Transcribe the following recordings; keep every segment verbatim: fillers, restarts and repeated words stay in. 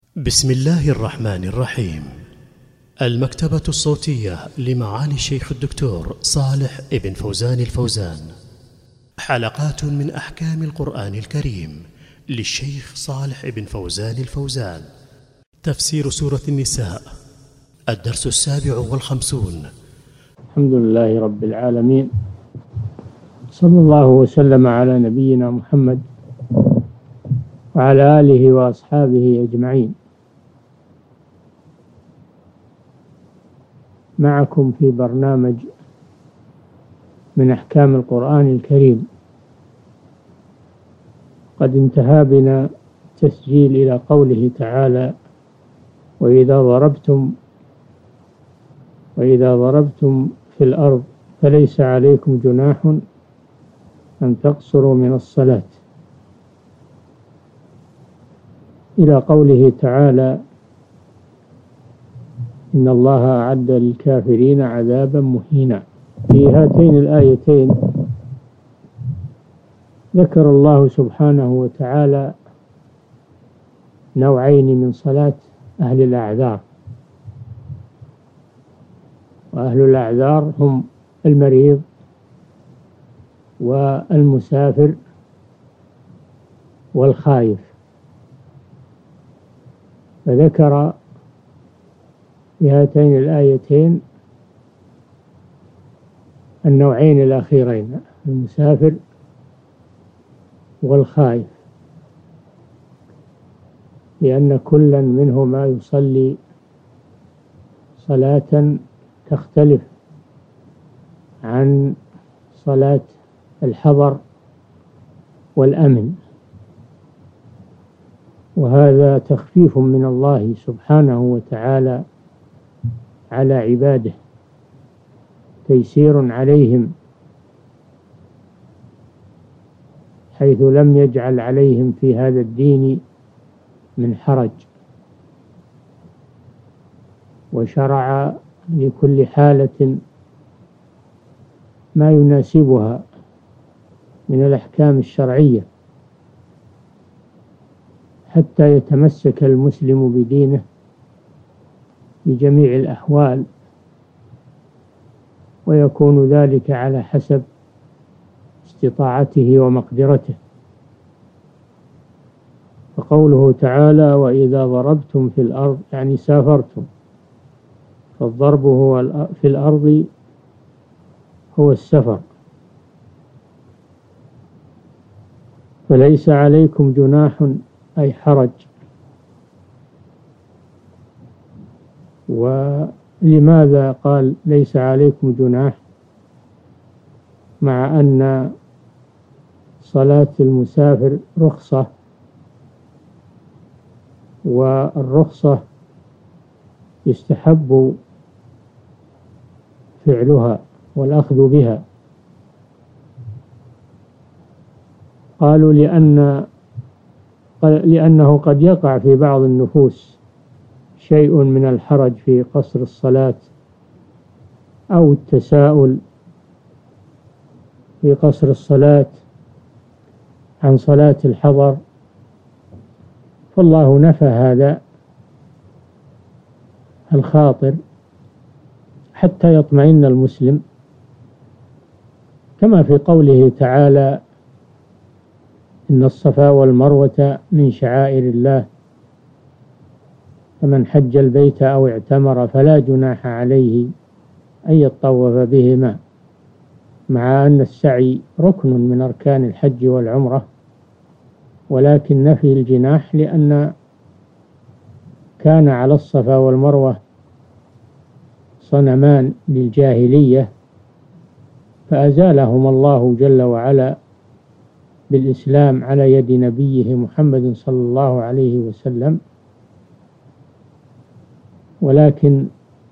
بسم الله الرحمن الرحيم. المكتبة الصوتية لمعالي الشيخ الدكتور صالح ابن فوزان الفوزان، حلقات من أحكام القرآن الكريم للشيخ صالح ابن فوزان الفوزان. تفسير سورة النساء، الدرس السابع والخمسون. الحمد لله رب العالمين، صلى الله وسلم على نبينا محمد وعلى آله وأصحابه أجمعين. معكم في برنامج من أحكام القرآن الكريم. قد انتهى بنا تسجيل إلى قوله تعالى: وإذا ضربتم وإذا ضربتم في الأرض فليس عليكم جناح أن تقصروا من الصلاة، إلى قوله تعالى: إن الله أعد للكافرين عذابا مهينا. في هاتين الآيتين ذكر الله سبحانه وتعالى نوعين من صلاة أهل الأعذار، وأهل الأعذار هم المريض والمسافر والخائف، فذكر في هاتين الآيتين النوعين الأخيرين، المسافر والخائف، لأن كلا منهما يصلي صلاة تختلف عن صلاة الحضر والأمن، وهذا تخفيف من الله سبحانه وتعالى على عباده، تيسير عليهم، حيث لم يجعل عليهم في هذا الدين من حرج، وشرع لكل حالة ما يناسبها من الأحكام الشرعية، حتى يتمسك المسلم بدينه في جميع الأحوال، ويكون ذلك على حسب استطاعته ومقدرته. فقوله تعالى: وإذا ضربتم في الأرض، يعني سافرتم، فالضرب هو في الأرض هو السفر، فليس عليكم جناح أي حرج. ولماذا قال ليس عليكم جناح مع أن صلاة المسافر رخصة، والرخصة يستحب فعلها والأخذ بها؟ قالوا لأن لأنه قد يقع في بعض النفوس شيء من الحرج في قصر الصلاة، أو التساؤل في قصر الصلاة عن صلاة الحضر، فالله نفى هذا الخاطر حتى يطمئن المسلم، كما في قوله تعالى: إن الصفا والمروة من شعائر الله، فمن حج البيت أو اعتمر فلا جناح عليه أن يطوف بهما، مع أن السعي ركن من أركان الحج والعمرة، ولكن نفي الجناح لأن كان على الصفا والمروة صنمان للجاهلية، فأزالهما الله جل وعلا بالإسلام على يد نبيه محمد صلى الله عليه وسلم، ولكن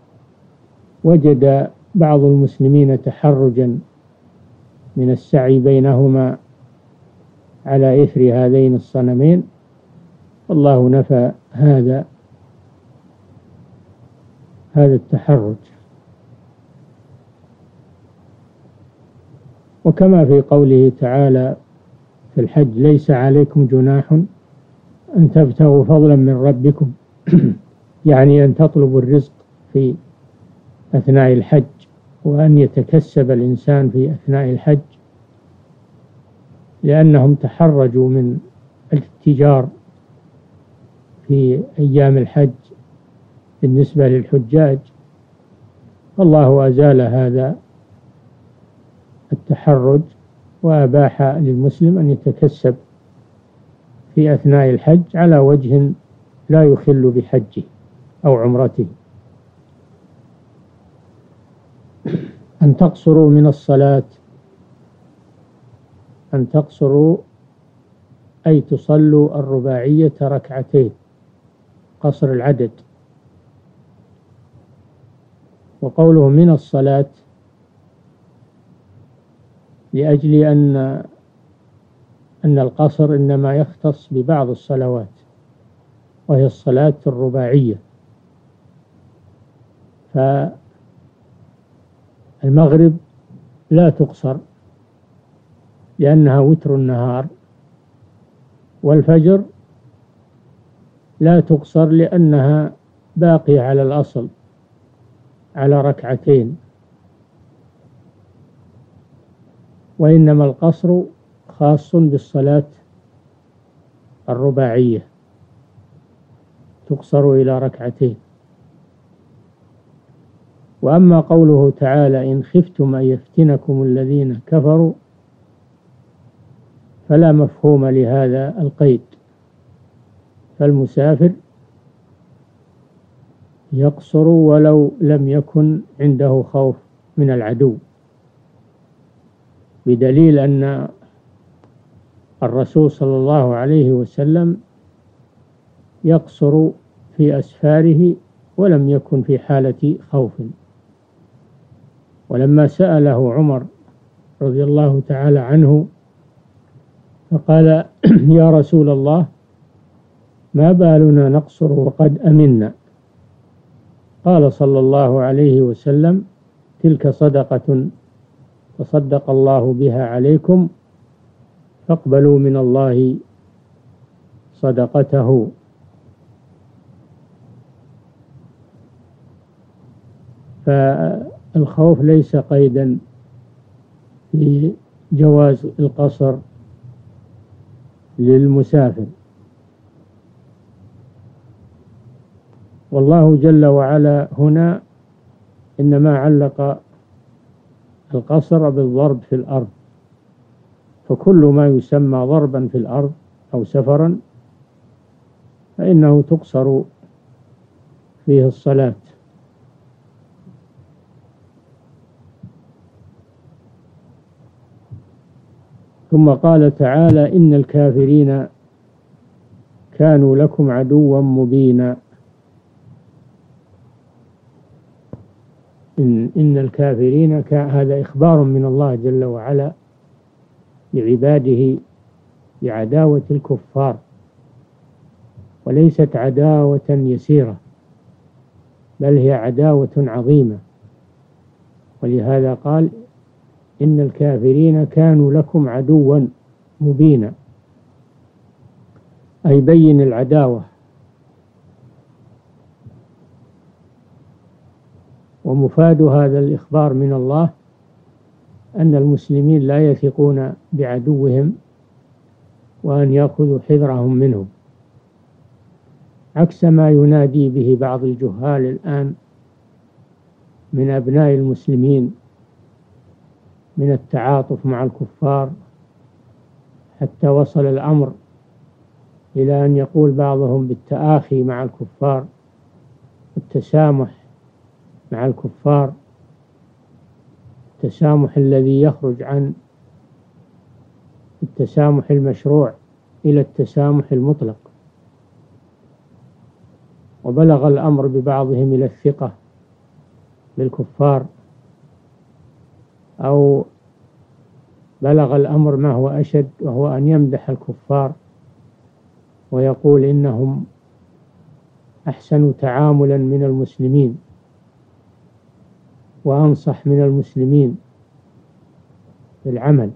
وجد بعض المسلمين تحرجا من السعي بينهما على إثر هذين الصنمين، والله نفى هذا هذا التحرج. وكما في قوله تعالى في الحج: ليس عليكم جناح أن تبتغوا فضلا من ربكم يعني أن تطلب الرزق في أثناء الحج، وأن يتكسب الإنسان في أثناء الحج، لأنهم تحرجوا من الاتجار في أيام الحج بالنسبة للحجاج. الله أزال هذا التحرج وأباح للمسلم أن يتكسب في أثناء الحج على وجه لا يخل بحجه أو عمرته. أن تقصروا من الصلاة، أن تقصروا أي تصلوا الرباعية ركعتين، قصر العدد. وقوله من الصلاة لأجل أن أن القصر إنما يختص ببعض الصلوات، وهي الصلاة الرباعية. فالمغرب لا تقصر لأنها وتر النهار، والفجر لا تقصر لأنها باقية على الأصل على ركعتين، وإنما القصر خاص بالصلاة الرباعية، تقصر إلى ركعتين. وأما قوله تعالى إن خفتم أن يفتنكم الذين كفروا، فلا مفهوم لهذا القيد، فالمسافر يقصر ولو لم يكن عنده خوف من العدو، بدليل أن الرسول صلى الله عليه وسلم يقصر في أسفاره ولم يكن في حالة خوف. ولما سأله عمر رضي الله تعالى عنه فقال يا رسول الله ما بالنا نقصر وقد أمنا؟ قال صلى الله عليه وسلم تلك صدقة تصدق الله بها عليكم فاقبلوا من الله صدقته. فالخوف ليس قيدا في جواز القصر للمسافر. والله جل وعلا هنا إنما علق القصر بالضرب في الأرض، فكل ما يسمى ضربا في الأرض أو سفرا فإنه تقصر فيه الصلاة. ثم قال تعالى إن الكافرين كانوا لكم عدوا مبينا. إن, إن الكافرين هذا إخبار من الله جل وعلا لعباده بعداوة الكفار، وليست عداوة يسيرة بل هي عداوة عظيمة. ولهذا قال إن الكافرين كانوا لكم عدوا مبينا، أي بين العداوة. ومفاد هذا الإخبار من الله أن المسلمين لا يثقون بعدوهم وأن يأخذوا حذرهم منهم، عكس ما ينادي به بعض الجهال الآن من أبناء المسلمين من التعاطف مع الكفار، حتى وصل الأمر إلى أن يقول بعضهم بالتآخي مع الكفار، التسامح مع الكفار، التسامح الذي يخرج عن التسامح المشروع إلى التسامح المطلق. وبلغ الأمر ببعضهم إلى الثقة بالكفار، أو بلغ الأمر ما هو أشد، وهو أن يمدح الكفار ويقول إنهم أحسن تعاملا من المسلمين وأنصح من المسلمين في العمل،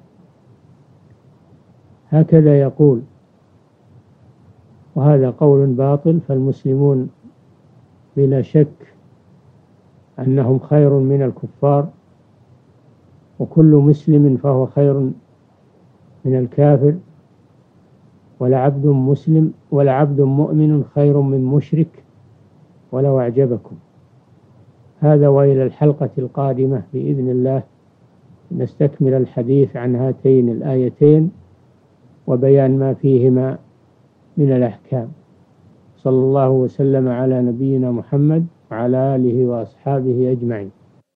هكذا يقول. وهذا قول باطل، فالمسلمون بلا شك أنهم خير من الكفار، وكل مسلم فهو خير من الكافر، ولعبد مسلم ولعبد مؤمن خير من مشرك ولو أعجبكم. هذا، وإلى الحلقة القادمة بإذن الله نستكمل الحديث عن هاتين الآيتين وبيان ما فيهما من الأحكام. صلى الله وسلم على نبينا محمد وعلى آله وأصحابه أجمعين.